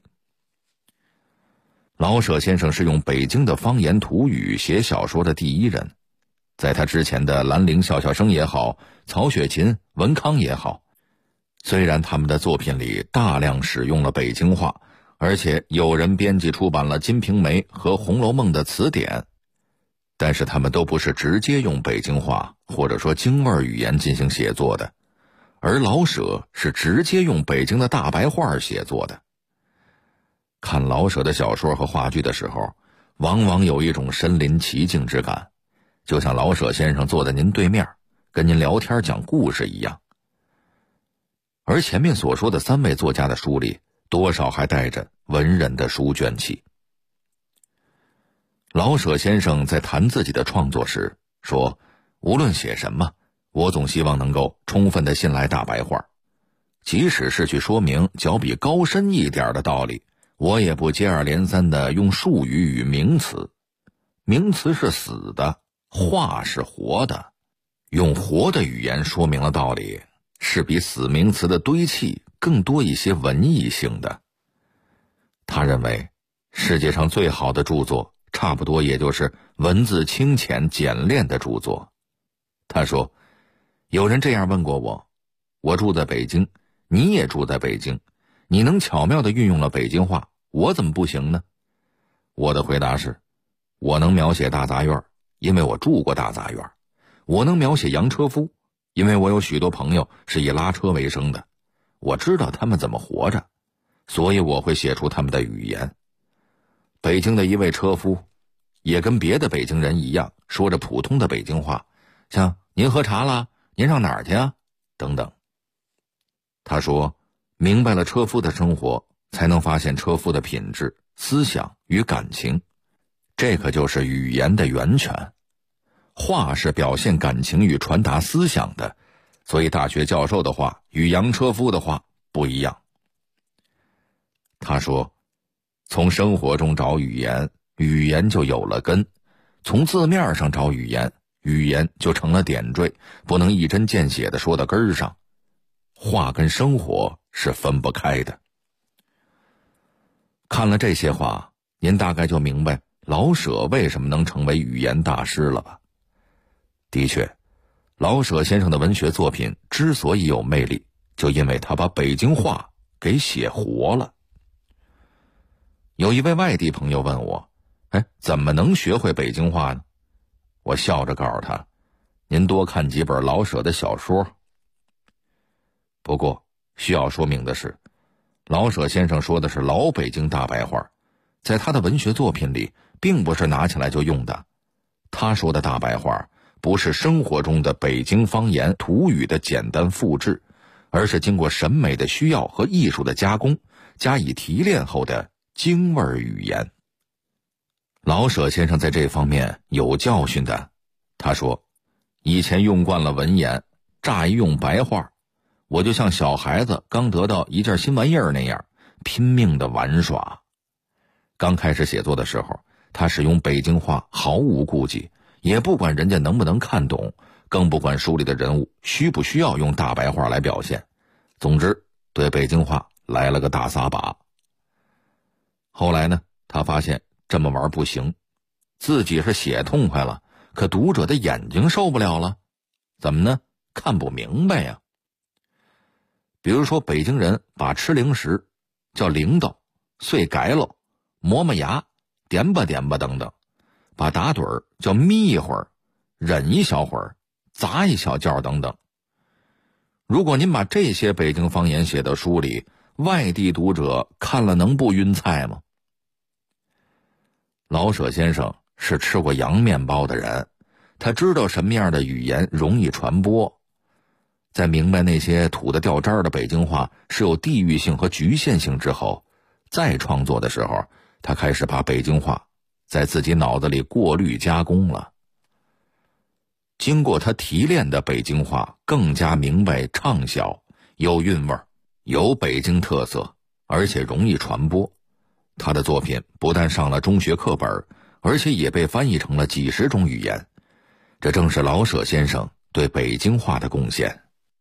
老舍先生是用北京的方言土语写小说的第一人，在他之前的兰陵笑笑生也好，曹雪芹、文康也好，虽然他们的作品里大量使用了北京话，而且有人编辑出版了《金瓶梅》和《红楼梦》的词典，但是他们都不是直接用北京话或者说京味语言进行写作的，而老舍是直接用北京的大白话写作的。看老舍的小说和话剧的时候，往往有一种身临其境之感，就像老舍先生坐在您对面，跟您聊天讲故事一样。而前面所说的3位作家的书里，多少还带着文人的书卷气。老舍先生在谈自己的创作时说，无论写什么，我总希望能够充分地信赖大白话，即使是去说明较比高深一点的道理，我也不接二连三地用术语与名词。名词是死的，话是活的，用活的语言说明了道理，是比死名词的堆砌更多一些文艺性的。他认为世界上最好的著作差不多也就是文字清浅简练的著作。他说，有人这样问过我，我住在北京，你也住在北京，你能巧妙地运用了北京话，我怎么不行呢？我的回答是，我能描写大杂院，因为我住过大杂院；我能描写洋车夫，因为我有许多朋友是以拉车为生的，我知道他们怎么活着，所以我会写出他们的语言。北京的一位车夫也跟别的北京人一样，说着普通的北京话，像您喝茶了，您上哪儿去啊，等等。他说，明白了车夫的生活，才能发现车夫的品质、思想与感情，这可就是语言的源泉。话是表现感情与传达思想的，所以大学教授的话与洋车夫的话不一样。他说，从生活中找语言，语言就有了根；从字面上找语言，语言就成了点缀，不能一针见血地说到根儿上。话跟生活是分不开的。看了这些话，您大概就明白老舍为什么能成为语言大师了吧？的确，老舍先生的文学作品之所以有魅力，就因为他把北京话给写活了。有一位外地朋友问我，怎么能学会北京话呢？我笑着告诉他，您多看几本老舍的小说。不过需要说明的是，老舍先生说的是老北京大白话，在他的文学作品里并不是拿起来就用的。他说的大白话不是生活中的北京方言土语的简单复制，而是经过审美的需要和艺术的加工，加以提炼后的京味语言。老舍先生在这方面有教训的。他说，以前用惯了文言，乍一用白话，我就像小孩子刚得到一件新玩意儿那样，拼命的玩耍。刚开始写作的时候，他使用北京话毫无顾忌，也不管人家能不能看懂，更不管书里的人物需不需要用大白话来表现。总之，对北京话来了个大撒把。后来呢，他发现这么玩不行，自己是写痛快了，可读者的眼睛受不了了。怎么呢？看不明白呀。比如说，北京人把吃零食叫领导， 碎改喽，磨磨牙，点吧点吧等等，把打盹儿叫眯一会儿，忍一小会儿，砸一小觉等等。如果您把这些北京方言写到书里，外地读者看了能不晕菜吗？老舍先生是吃过洋面包的人，他知道什么样的语言容易传播。在明白那些土得掉渣的北京话是有地域性和局限性之后，再创作的时候，他开始把北京话在自己脑子里过滤加工了。经过他提炼的北京话更加明白畅销，有韵味，有北京特色，而且容易传播。他的作品不但上了中学课本，而且也被翻译成了几十种语言。这正是老舍先生对北京话的贡献。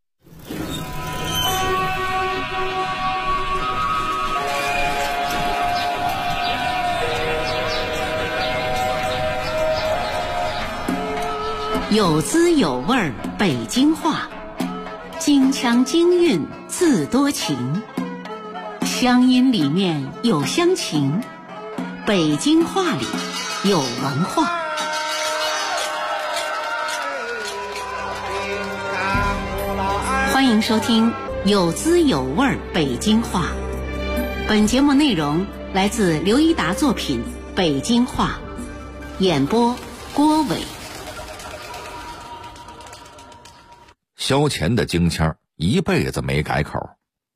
有滋有味北京话，京腔京韵自多情，乡音里面有乡情，北京话里有文化。欢迎收听有滋有味北京话。本节目内容来自刘一达作品《北京话》，演播郭伟。 萧乾的京腔一辈子没改口。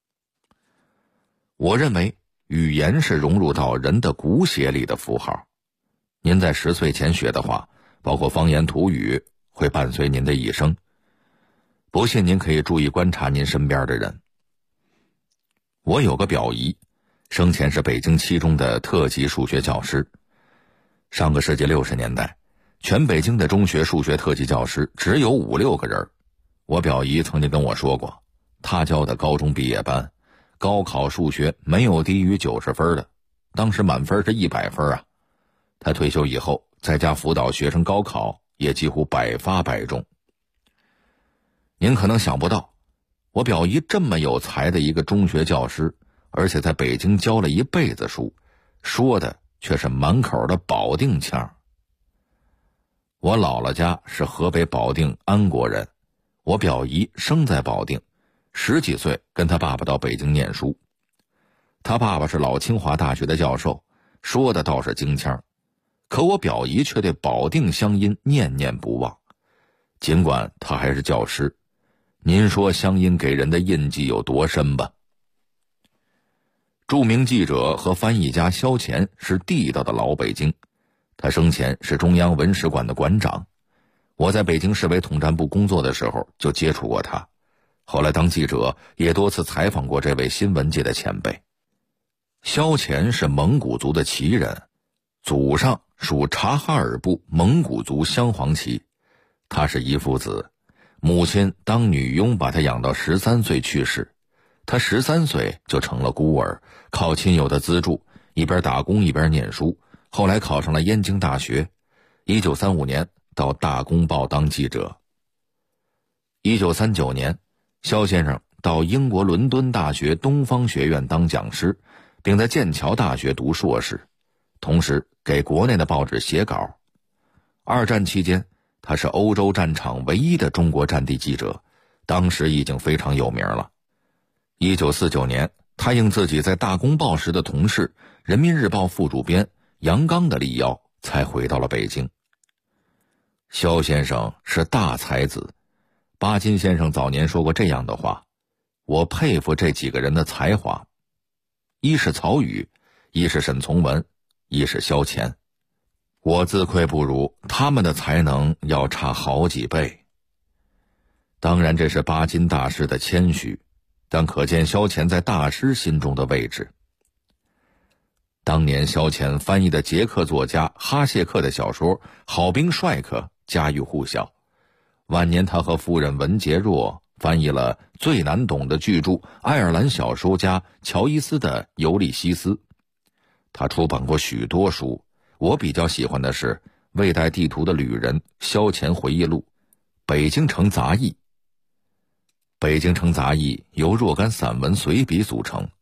我认为语言是融入到人的骨血里的符号。您在10岁前学的话，包括方言土语，会伴随您的一生。不信您可以注意观察您身边的人。我有个表姨，生前是北京7中的特级数学教师。上个世纪60年代，全北京的中学数学特级教师只有5、6个人。我表姨曾经跟我说过，她教的高中毕业班，高考数学没有低于90分的，当时满分是100分啊。她退休以后，在家辅导学生高考，也几乎百发百中。您可能想不到，我表姨这么有才的一个中学教师，而且在北京教了一辈子书，说的却是满口的保定腔。我姥姥家是河北保定安国人，我表姨生在保定，10几岁跟他爸爸到北京念书。他爸爸是老清华大学的教授，说的倒是京腔，可我表姨却对保定乡音念念不忘。尽管他还是教师，您说乡音给人的印记有多深吧？著名记者和翻译家萧乾是地道的老北京，他生前是中央文史馆的馆长。我在北京市委统战部工作的时候就接触过他，后来当记者也多次采访过这位新闻界的前辈。萧乾是蒙古族的旗人，祖上属察哈尔部蒙古族镶黄旗。他是一父子，母亲当女佣把他养到13岁去世，他13岁就成了孤儿，靠亲友的资助，一边打工一边念书，后来考上了燕京大学。1935年到大公报当记者。1939年，萧先生到英国伦敦大学东方学院当讲师，并在剑桥大学读硕士，同时给国内的报纸写稿。2战期间，他是欧洲战场唯一的中国战地记者，当时已经非常有名了。1949年，他应自己在大公报时的同事人民日报副主编杨刚的力邀，才回到了北京。萧先生是大才子，巴金先生早年说过这样的话，我佩服这几个人的才华，一是曹禺，一是沈从文，一是萧乾。我自愧不如，他们的才能要差好几倍。当然这是巴金大师的谦虚，但可见萧乾在大师心中的位置。当年萧乾翻译的捷克作家哈谢克的小说《好兵帅克》家喻户晓，晚年他和夫人文洁若翻译了最难懂的巨著爱尔兰小说家乔伊斯的《尤利西斯》。他出版过许多书，我比较喜欢的是《未带地图的旅人》萧乾回忆录、北京城杂役。北京城杂役由若干散文随笔组成，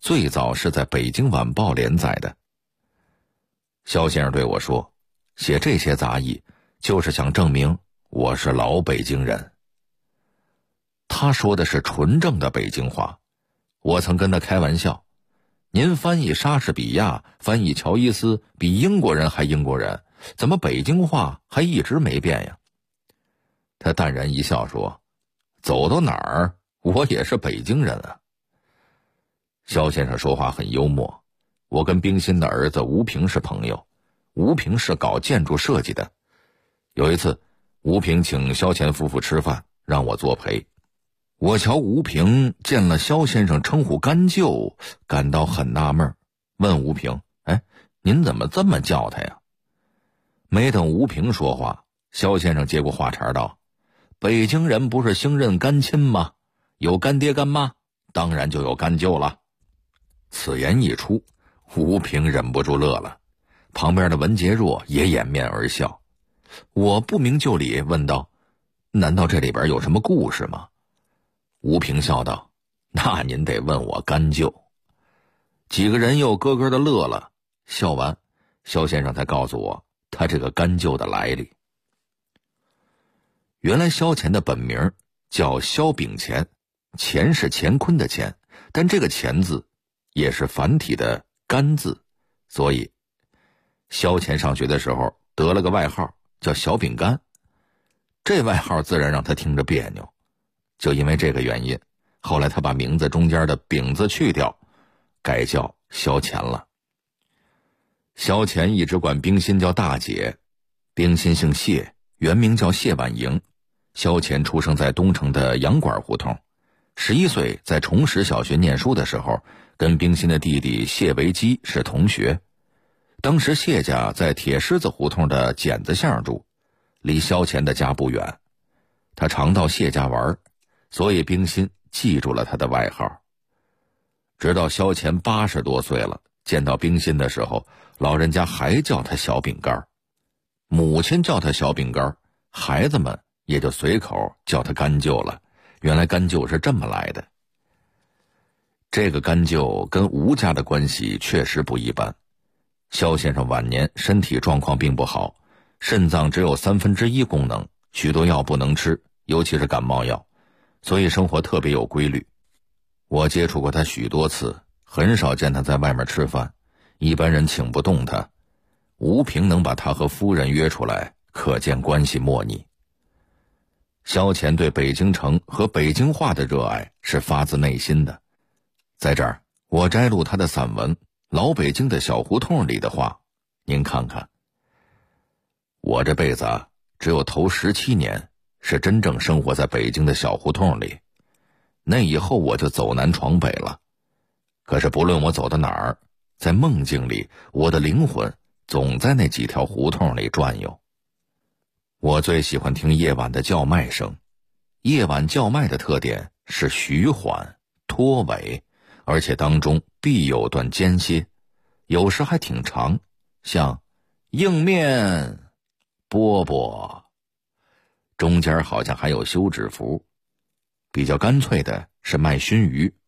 最早是在北京晚报连载的。肖先生对我说，写这些杂役就是想证明我是老北京人。他说的是纯正的北京话，我曾跟他开玩笑，您翻译莎士比亚，翻译乔伊斯，比英国人还英国人，怎么北京话还一直没变呀？他淡然一笑说，走到哪儿我也是北京人啊。肖先生说话很幽默，我跟冰心的儿子吴平是朋友，吴平是搞建筑设计的。有一次吴平请肖乾夫妇吃饭，让我作陪。我瞧吴平见了肖先生称呼干舅，感到很纳闷，问吴平，您怎么这么叫他呀？没等吴平说话，肖先生接过话茬道，北京人不是兴认干亲吗？有干爹干妈，当然就有干舅了。此言一出，吴平忍不住乐了，旁边的文杰若也掩面而笑。我不明就里问道，难道这里边有什么故事吗？吴平笑道，那您得问我干舅。几个人又咯咯的乐了，笑完肖先生才告诉我他这个干舅的来历。原来萧乾的本名叫萧秉乾，乾是乾坤的乾，但这个乾字也是繁体的干字，所以萧乾上学的时候得了个外号叫小饼干，这外号自然让他听着别扭。就因为这个原因，后来他把名字中间的饼字去掉，改叫萧乾了。萧乾一直管冰心叫大姐，冰心姓谢，原名叫谢婉莹。萧乾出生在东城的洋馆胡同，11岁在崇实小学念书的时候，跟冰心的弟弟谢维基是同学。当时谢家在铁狮子胡同的剪子巷住，离萧乾的家不远。他常到谢家玩，所以冰心记住了他的外号。直到萧乾80多岁了，见到冰心的时候，老人家还叫他小饼干，母亲叫他小饼干，孩子们也就随口叫他干舅了。原来干舅是这么来的。这个干舅跟吴家的关系确实不一般。萧先生晚年身体状况并不好，肾脏只有1/3功能，许多药不能吃，尤其是感冒药，所以生活特别有规律。我接触过他许多次，很少见他在外面吃饭，一般人请不动他。吴平能把他和夫人约出来，可见关系莫逆。萧乾对北京城和北京话的热爱是发自内心的。在这儿我摘录他的散文《老北京的小胡同》里的话，您看看。我这辈子只有头17年是真正生活在北京的小胡同里，那以后我就走南闯北了。可是不论我走到哪儿，在梦境里我的灵魂总在那几条胡同里转悠。我最喜欢听夜晚的叫卖声，夜晚叫卖的特点是徐缓拖尾，而且当中必有段间歇，有时还挺长，像硬面饽饽，中间好像还有休止符。比较干脆的是卖熏鱼